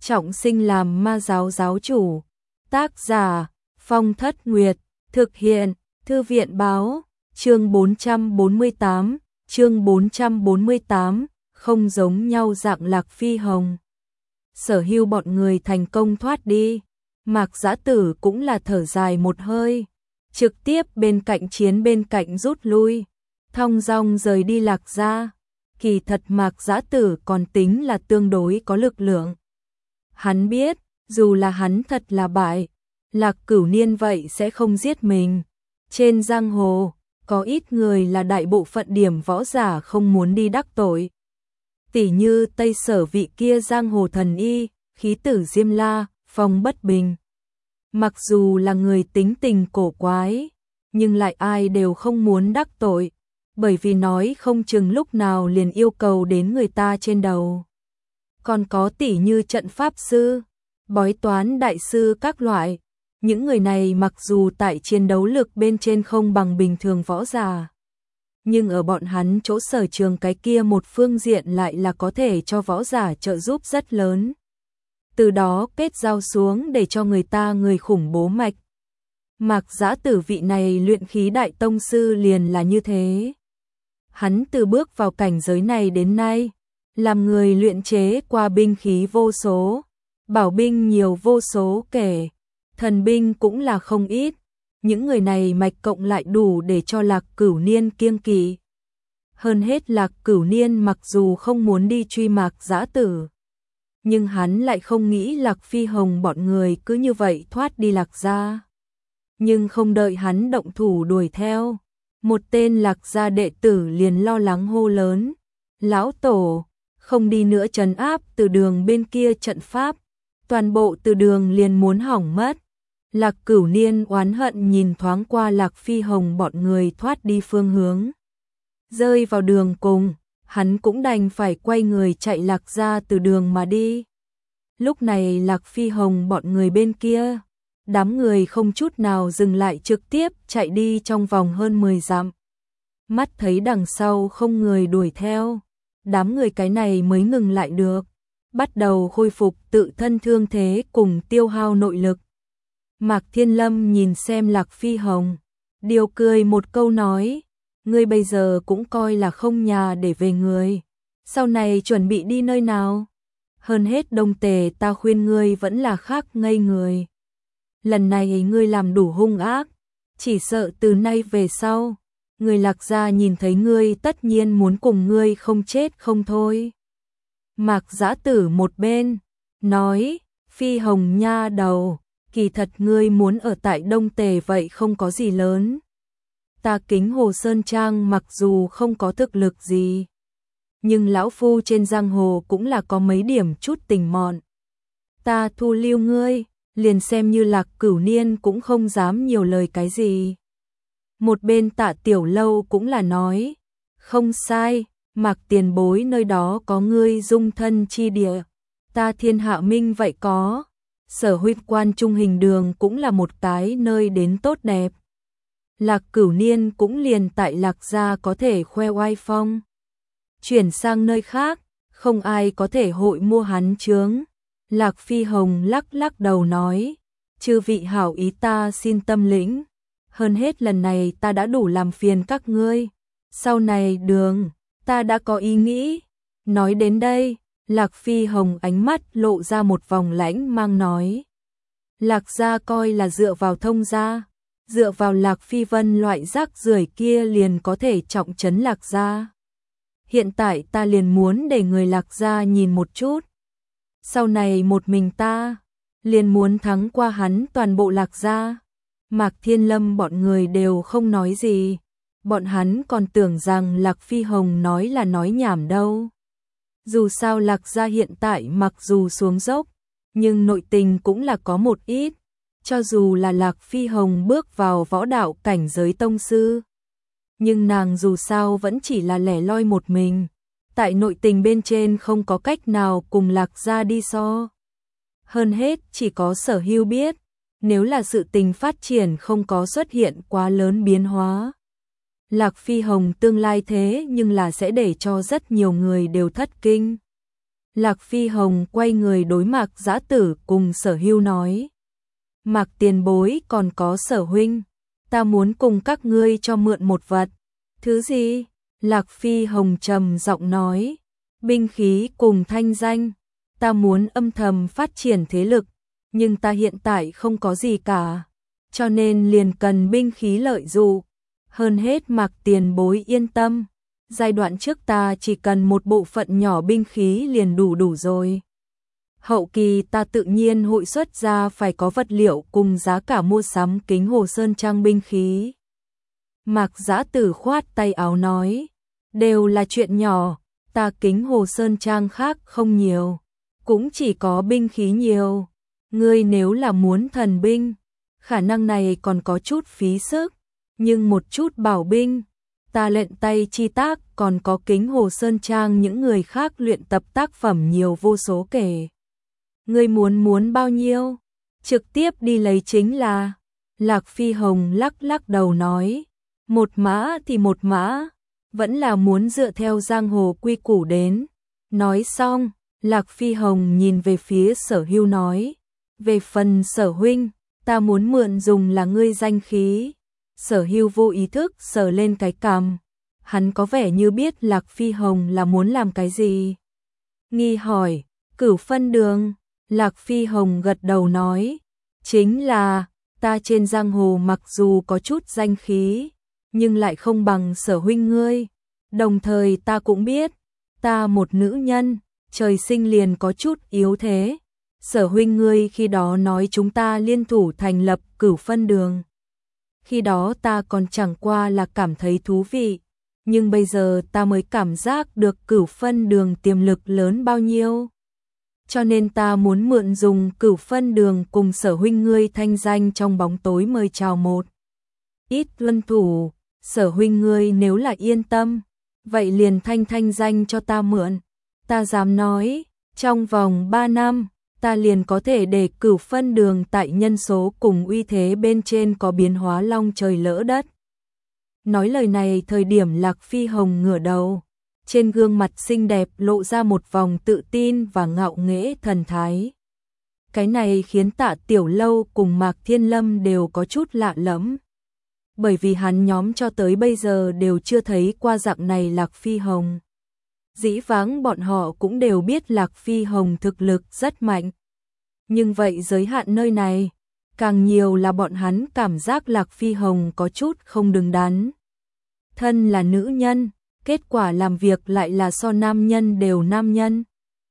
trọng sinh làm ma giáo giáo chủ. Tác giả Phong Thất Nguyệt, thực hiện Thư viện báo, chương 448, không giống nhau dạng Lạc Phi Hồng. Sở hữu bọn người thành công thoát đi, Mạc Giã Tử cũng là thở dài một hơi, trực tiếp bên cạnh rút lui, thong dong rời đi Lạc gia. Kỳ thật Mạc Giã Tử còn tính là tương đối có lực lượng. Hắn biết, dù là hắn thật là bại, Lạc Cửu Niên vậy sẽ không giết mình. Trên giang hồ, có ít người là đại bộ phận điểm võ giả không muốn đi đắc tội. Tỉ như Tây Sở vị kia giang hồ thần y, khí tử Diêm La, Phong Bất Bình. Mặc dù là người tính tình cổ quái, nhưng lại ai đều không muốn đắc tội, bởi vì nói không chừng lúc nào liền yêu cầu đến người ta trên đầu. Còn có tỉ như trận pháp sư, bói toán đại sư các loại, những người này mặc dù tại chiến đấu lực bên trên không bằng bình thường võ giả, nhưng ở bọn hắn chỗ sở trường cái kia một phương diện lại là có thể cho võ giả trợ giúp rất lớn. Từ đó kết giao xuống để cho người ta người khủng bố mạch. Mạc Giã Tử vị này luyện khí đại tông sư liền là như thế. Hắn từ bước vào cảnh giới này đến nay, làm người luyện chế qua binh khí vô số, bảo binh nhiều vô số kể, thần binh cũng là không ít. Những người này mạch cộng lại đủ để cho Lạc Cửu Niên kiêng kỵ. Hơn hết Lạc Cửu Niên mặc dù không muốn đi truy Mạc Giã Tử, nhưng hắn lại không nghĩ Lạc Phi Hồng bọn người cứ như vậy thoát đi Lạc gia. Nhưng không đợi hắn động thủ đuổi theo, một tên Lạc gia đệ tử liền lo lắng hô lớn: "Lão tổ, không đi nữa trấn áp từ đường bên kia trận pháp, toàn bộ từ đường liền muốn hỏng mất." Lạc Cửu Niên oán hận nhìn thoáng qua Lạc Phi Hồng bọn người thoát đi phương hướng. Rơi vào đường cùng, hắn cũng đành phải quay người chạy Lạc gia từ đường mà đi. Lúc này Lạc Phi Hồng bọn người bên kia, đám người không chút nào dừng lại trực tiếp chạy đi trong vòng hơn 10 dặm. Mắt thấy đằng sau không người đuổi theo, đám người cái này mới ngừng lại được, bắt đầu khôi phục tự thân thương thế cùng tiêu hao nội lực. Mạc Thiên Lâm nhìn xem Lạc Phi Hồng, điều cười một câu nói: "Ngươi bây giờ cũng coi là không nhà để về người, sau này chuẩn bị đi nơi nào? Hơn hết Đông Tề ta khuyên ngươi vẫn là khác ngây người. Lần này ngươi làm đủ hung ác, chỉ sợ từ nay về sau, người Lạc gia nhìn thấy ngươi tất nhiên muốn cùng ngươi không chết không thôi." Mạc Giã Tử một bên nói: "Phi Hồng nha đầu, kỳ thật ngươi muốn ở tại Đông Tề vậy không có gì lớn. Ta Kính Hồ Sơn Trang mặc dù không có thực lực gì, nhưng lão phu trên giang hồ cũng là có mấy điểm chút tình mọn. Ta thu lưu ngươi, liền xem như Lạc Cửu Niên cũng không dám nhiều lời cái gì." Một bên Tạ Tiểu Lâu cũng là nói: "Không sai, Mạc tiền bối nơi đó có ngươi dung thân chi địa, ta Thiên Hạ Minh vậy có. Sở Huyết Quan Trung Hình Đường cũng là một cái nơi đến tốt đẹp. Lạc Cửu Niên cũng liền tại Lạc gia có thể khoe oai phong. Chuyển sang nơi khác, không ai có thể hội mua hắn chướng." Lạc Phi Hồng lắc lắc đầu nói: "Chư vị hảo ý ta xin tâm lĩnh. Hơn hết lần này ta đã đủ làm phiền các ngươi. Sau này đường, ta đã có ý nghĩ." Nói đến đây, Lạc Phi Hồng ánh mắt lộ ra một vòng lãnh mang nói: "Lạc gia coi là dựa vào Thông gia, dựa vào Lạc Phi Vân loại rác rưởi kia liền có thể trọng trấn Lạc gia. Hiện tại ta liền muốn để người Lạc gia nhìn một chút. Sau này một mình ta, liền muốn thắng qua hắn toàn bộ Lạc gia." Mạc Thiên Lâm bọn người đều không nói gì, bọn hắn còn tưởng rằng Lạc Phi Hồng nói là nói nhảm đâu. Dù sao Lạc gia hiện tại mặc dù xuống dốc, nhưng nội tình cũng là có một ít. Cho dù là Lạc Phi Hồng bước vào võ đạo cảnh giới tông sư, nhưng nàng dù sao vẫn chỉ là lẻ loi một mình, tại nội tình bên trên không có cách nào cùng Lạc gia đi so. Hơn hết chỉ có Sở Hưu biết, nếu là sự tình phát triển không có xuất hiện quá lớn biến hóa, Lạc Phi Hồng tương lai thế nhưng là sẽ để cho rất nhiều người đều thất kinh. Lạc Phi Hồng quay người đối Mạc Dã Tử cùng Sở Hưu nói. Mạc tiền bối còn có Sở huynh, ta muốn cùng các ngươi cho mượn một vật. Thứ gì? Lạc Phi Hồng trầm giọng nói. Binh khí cùng thanh danh. Ta muốn âm thầm phát triển thế lực, nhưng ta hiện tại không có gì cả, cho nên liền cần binh khí lợi dụng. Hơn hết Mạc tiền bối yên tâm, giai đoạn trước ta chỉ cần một bộ phận nhỏ binh khí liền đủ rồi. Hậu kỳ ta tự nhiên hội xuất ra phải có vật liệu cùng giá cả mua sắm Kính Hồ Sơn Trang binh khí. Mạc Dã Tử khoát tay áo nói, đều là chuyện nhỏ, ta Kính Hồ Sơn Trang khác không nhiều, cũng chỉ có binh khí nhiều. Ngươi nếu là muốn thần binh, khả năng này còn có chút phí sức, nhưng một chút bảo binh, ta lệnh tay chi tác còn có Kính Hồ Sơn Trang những người khác luyện tập tác phẩm nhiều vô số kể. Ngươi muốn bao nhiêu? Trực tiếp đi lấy chính là. Lạc Phi Hồng lắc đầu nói, một mã thì một mã, vẫn là muốn dựa theo giang hồ quy củ đến. Nói xong, Lạc Phi Hồng nhìn về phía Sở Hưu nói, về phần Sở huynh, ta muốn mượn dùng là ngươi danh khí. Sở Hưu vô ý thức sờ lên cái cằm, hắn có vẻ như biết Lạc Phi Hồng là muốn làm cái gì. Nghi hỏi, Cửu Phân Đường. Lạc Phi Hồng gật đầu nói, chính là, ta trên giang hồ mặc dù có chút danh khí, nhưng lại không bằng Sở huynh ngươi. Đồng thời ta cũng biết, ta một nữ nhân, trời sinh liền có chút yếu thế. Sở huynh ngươi khi đó nói chúng ta liên thủ thành lập Cửu Phân Đường. Khi đó ta còn chẳng qua là cảm thấy thú vị, nhưng bây giờ ta mới cảm giác được Cửu Phân Đường tiềm lực lớn bao nhiêu. Cho nên ta muốn mượn dùng Cửu Phân Đường cùng Sở huynh ngươi thanh danh trong bóng tối mời chào một ít luân thủ. Sở huynh ngươi nếu là yên tâm, vậy liền thanh danh cho ta mượn. Ta dám nói, trong vòng 3 năm, ta liền có thể để Cửu Phân Đường tại nhân số cùng uy thế bên trên có biến hóa long trời lỡ đất. Nói lời này thời điểm Lạc Phi Hồng ngửa đầu, trên gương mặt xinh đẹp lộ ra một vòng tự tin và ngạo nghễ thần thái. Cái này khiến Tạ Tiểu Lâu cùng Mạc Thiên Lâm đều có chút lạ lẫm, bởi vì hắn nhóm cho tới bây giờ đều chưa thấy qua dạng này Lạc Phi Hồng. Dĩ vãng bọn họ cũng đều biết Lạc Phi Hồng thực lực rất mạnh, nhưng vậy giới hạn nơi này, càng nhiều là bọn hắn cảm giác Lạc Phi Hồng có chút không đứng đắn. Thân là nữ nhân, kết quả làm việc lại là so nam nhân đều nam nhân.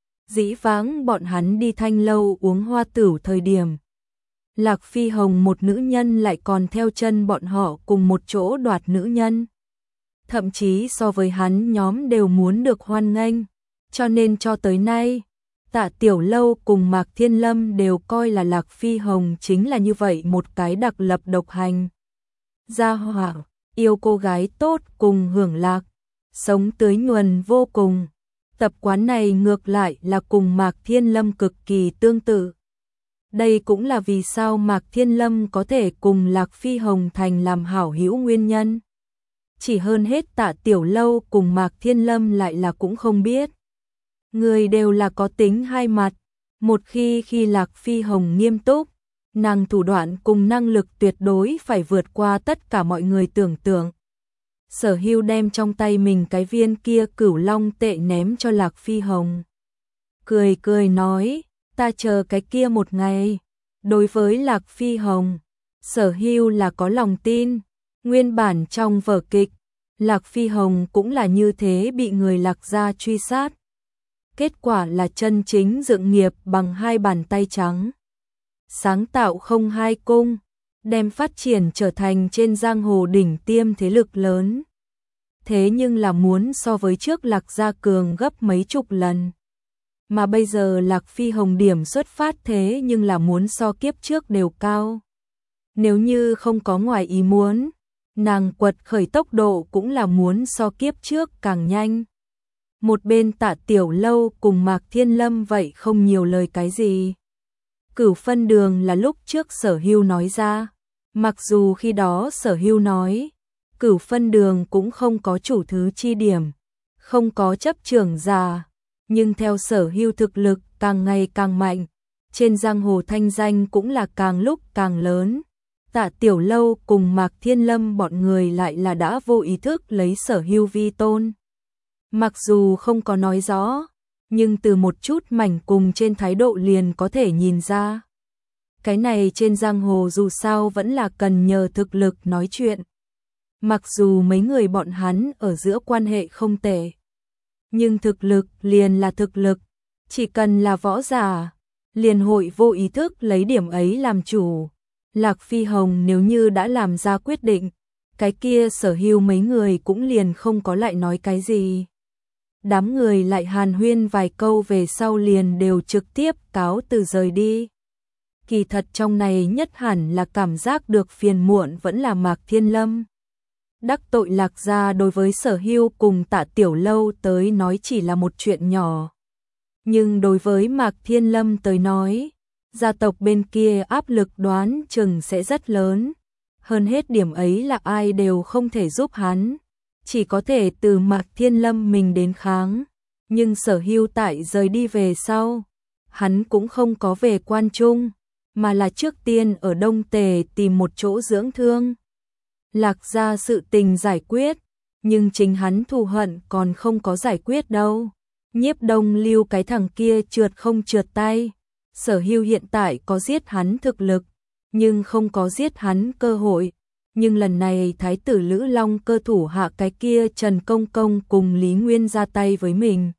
Dĩ vãng bọn hắn đi Thanh Lâu uống hoa tửu thời điểm, Lạc Phi Hồng một nữ nhân lại còn theo chân bọn họ cùng một chỗ đoạt nữ nhân. Thậm chí so với hắn nhóm đều muốn được hoan nghênh, cho nên cho tới nay, Tạ Tiểu Lâu cùng Mạc Thiên Lâm đều coi là Lạc Phi Hồng chính là như vậy một cái đặc lập độc hành. Gia hỏa, yêu cô gái tốt cùng hưởng lạc, sống tưới nhuần vô cùng. Tập quán này ngược lại là cùng Mạc Thiên Lâm cực kỳ tương tự. Đây cũng là vì sao Mạc Thiên Lâm có thể cùng Lạc Phi Hồng thành làm hảo hữu nguyên nhân. Chỉ hơn hết Tạ Tiểu Lâu cùng Mạc Thiên Lâm lại là cũng không biết. Người đều là có tính hai mặt. Một khi Lạc Phi Hồng nghiêm túc, nàng thủ đoạn cùng năng lực tuyệt đối phải vượt qua tất cả mọi người tưởng tượng. Sở Hưu đem trong tay mình cái viên kia Cửu Long tệ ném cho Lạc Phi Hồng. Cười nói, ta chờ cái kia một ngày. Đối với Lạc Phi Hồng, Sở Hưu là có lòng tin. Nguyên bản trong vở kịch, Lạc Phi Hồng cũng là như thế bị người Lạc gia truy sát. Kết quả là chân chính dựng nghiệp bằng hai bàn tay trắng. Sáng tạo không hai cung, đem phát triển trở thành trên giang hồ đỉnh tiêm thế lực lớn. Thế nhưng là muốn so với trước Lạc gia cường gấp mấy chục lần. Mà bây giờ Lạc Phi Hồng điểm xuất phát thế nhưng là muốn so kiếp trước đều cao. Nếu như không có ngoài ý muốn, nàng quật khởi tốc độ cũng là muốn so kiếp trước càng nhanh. Một bên Tạ Tiểu Lâu cùng Mạc Thiên Lâm vậy không nhiều lời cái gì. Cửu Phân Đường là lúc trước Sở Hưu nói ra. Mặc dù khi đó Sở Hưu nói, Cửu Phân Đường cũng không có chủ thứ chi điểm, không có chấp trưởng giả, Nhưng theo Sở Hưu thực lực càng ngày càng mạnh, trên giang hồ thanh danh cũng là càng lúc càng lớn. Tạ Tiểu Lâu cùng Mạc Thiên Lâm bọn người lại là đã vô ý thức lấy Sở Hưu vi tôn. Mặc dù không có nói rõ, nhưng từ một chút mảnh cùng trên thái độ liền có thể nhìn ra. Cái này trên giang hồ dù sao vẫn là cần nhờ thực lực nói chuyện. Mặc dù mấy người bọn hắn ở giữa quan hệ không tệ, nhưng thực lực liền là thực lực, chỉ cần là võ giả, liền hội vô ý thức lấy điểm ấy làm chủ. Lạc Phi Hồng nếu như đã làm ra quyết định, cái kia Sở Hưu mấy người cũng liền không có lại nói cái gì. Đám người lại hàn huyên vài câu về sau liền đều trực tiếp cáo từ rời đi. Kỳ thật trong này nhất hẳn là cảm giác được phiền muộn vẫn là Mạc Thiên Lâm. Đắc tội Lạc gia đối với Sở Hưu cùng Tạ Tiểu Lâu tới nói chỉ là một chuyện nhỏ. Nhưng đối với Mạc Thiên Lâm tới nói, gia tộc bên kia áp lực đoán chừng sẽ rất lớn. Hơn hết điểm ấy là ai đều không thể giúp hắn, chỉ có thể từ Mạc Thiên Lâm mình đến kháng. Nhưng Sở Hưu tại rời đi về sau, hắn cũng không có về Quan Trung, mà là trước tiên ở Đông Tề tìm một chỗ dưỡng thương. Lạc gia sự tình giải quyết, nhưng chính hắn thù hận còn không có giải quyết đâu. Nhiếp Đông Lưu cái thằng kia trượt không trượt tay. Sở Hưu hiện tại có giết hắn thực lực, nhưng không có giết hắn cơ hội. Nhưng lần này Thái tử Lữ Long Cơ thủ hạ cái kia Trần Công Công cùng Lý Nguyên ra tay với mình.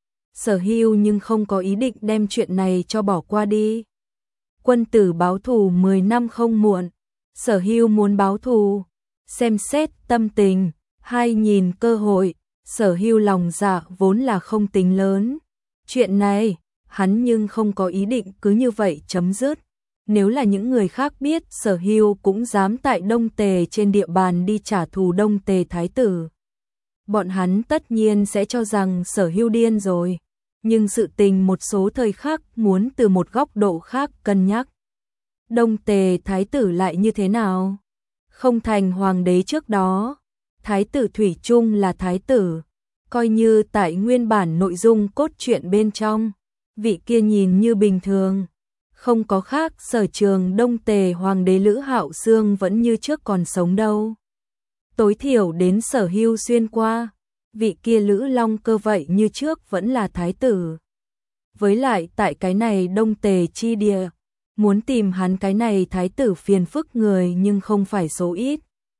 Sở Hưu nhưng không có ý định đem chuyện này cho bỏ qua đi. Quân tử báo thù 10 năm không muộn. Sở Hưu muốn báo thù, xem xét tâm tình, hay nhìn cơ hội. Sở Hưu lòng dạ vốn là không tính lớn. Chuyện này, hắn nhưng không có ý định cứ như vậy chấm dứt. Nếu là những người khác biết Sở Hưu cũng dám tại Đông Tề trên địa bàn đi trả thù Đông Tề Thái tử, bọn hắn tất nhiên sẽ cho rằng Sở Hưu điên rồi. Nhưng sự tình một số thời khắc muốn từ một góc độ khác cân nhắc. Đông Tề Thái tử lại như thế nào? Không thành hoàng đế trước đó, Thái tử thủy chung là Thái tử, coi như tại nguyên bản nội dung cốt truyện bên trong, vị kia nhìn như bình thường. Không có khác sở trường Đông Tề hoàng đế Lữ Hạo Xương vẫn như trước còn sống đâu. Tối thiểu đến Sở Hưu xuyên qua, vị kia Lữ Long Cơ vậy như trước vẫn là thái tử. Với lại tại cái này Đông Tề chi địa, muốn tìm hắn cái này thái tử phiền phức người nhưng không phải số ít.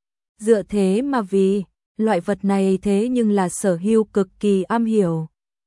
Dựa thế mà vì, loại vật này thế nhưng là Sở Hưu cực kỳ am hiểu.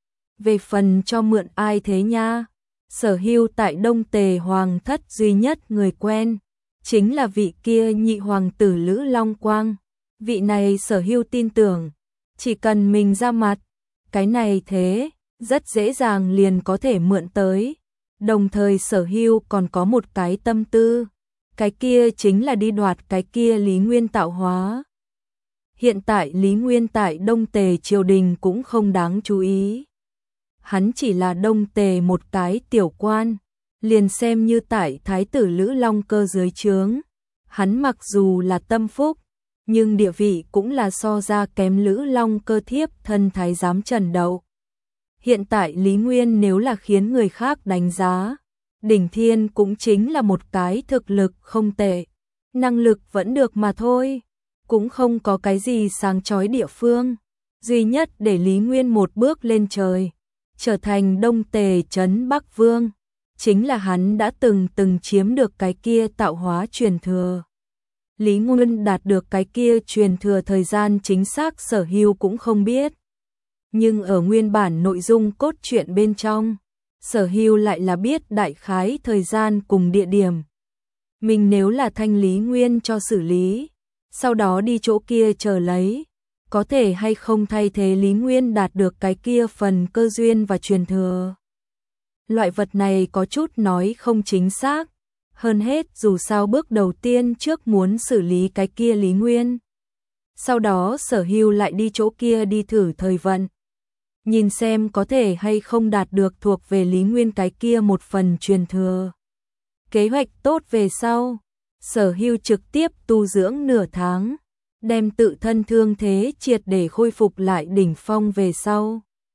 Về phần cho mượn ai thế nha? Sở Hưu tại Đông Tề hoàng thất duy nhất người quen, chính là vị kia nhị hoàng tử Lữ Long Quang. Vị này Sở Hưu tin tưởng, chỉ cần mình ra mặt, cái này thế, rất dễ dàng liền có thể mượn tới. Đồng thời Sở Hưu còn có một cái tâm tư, cái kia chính là đi đoạt cái kia Lý Nguyên tạo hóa. Hiện tại Lý Nguyên tại Đông Tề triều đình cũng không đáng chú ý. Hắn chỉ là Đông Tề một cái tiểu quan, liền xem như tại Thái tử Lữ Long Cơ dưới trướng. Hắn mặc dù là tâm phúc, nhưng địa vị cũng là so ra kém Lữ Long Cơ thiếp thân thái giám Trần Đậu. Hiện tại Lý Nguyên nếu là khiến người khác đánh giá, Đỉnh Thiên cũng chính là một cái thực lực không tệ, năng lực vẫn được mà thôi, cũng không có cái gì sáng chói địa phương. Duy nhất để Lý Nguyên một bước lên trời, trở thành Đông Tề trấn Bắc Vương, chính là hắn đã từng chiếm được cái kia tạo hóa truyền thừa. Lý Nguyên đạt được cái kia truyền thừa thời gian chính xác Sở Hưu cũng không biết. Nhưng ở nguyên bản nội dung cốt truyện bên trong, Sở Hưu lại là biết đại khái thời gian cùng địa điểm. Mình nếu là thanh Lý Nguyên cho xử lý, sau đó đi chỗ kia chờ lấy, có thể hay không thay thế Lý Nguyên đạt được cái kia phần cơ duyên và truyền thừa. Loại vật này có chút nói không chính xác. Hơn hết dù sao bước đầu tiên trước muốn xử lý cái kia Lý Nguyên. Sau đó Sở Hưu lại đi chỗ kia đi thử thời vận. Nhìn xem có thể hay không đạt được thuộc về Lý Nguyên cái kia một phần truyền thừa. Kế hoạch tốt về sau, Sở Hưu trực tiếp tu dưỡng nửa tháng, đem tự thân thương thế triệt để khôi phục lại đỉnh phong về sau.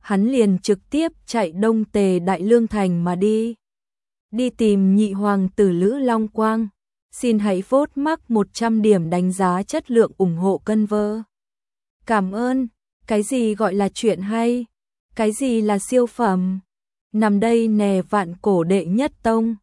hắn liền trực tiếp chạy Đông Tề Đại Lương Thành mà đi. Đi tìm nhị hoàng tử Lữ Long Quang. Xin hãy vote mắc 100 điểm đánh giá chất lượng ủng hộ cân vơ. Cảm ơn. Cái gì gọi là chuyện hay? Cái gì là siêu phẩm? Nằm đây nè vạn cổ đệ nhất tông.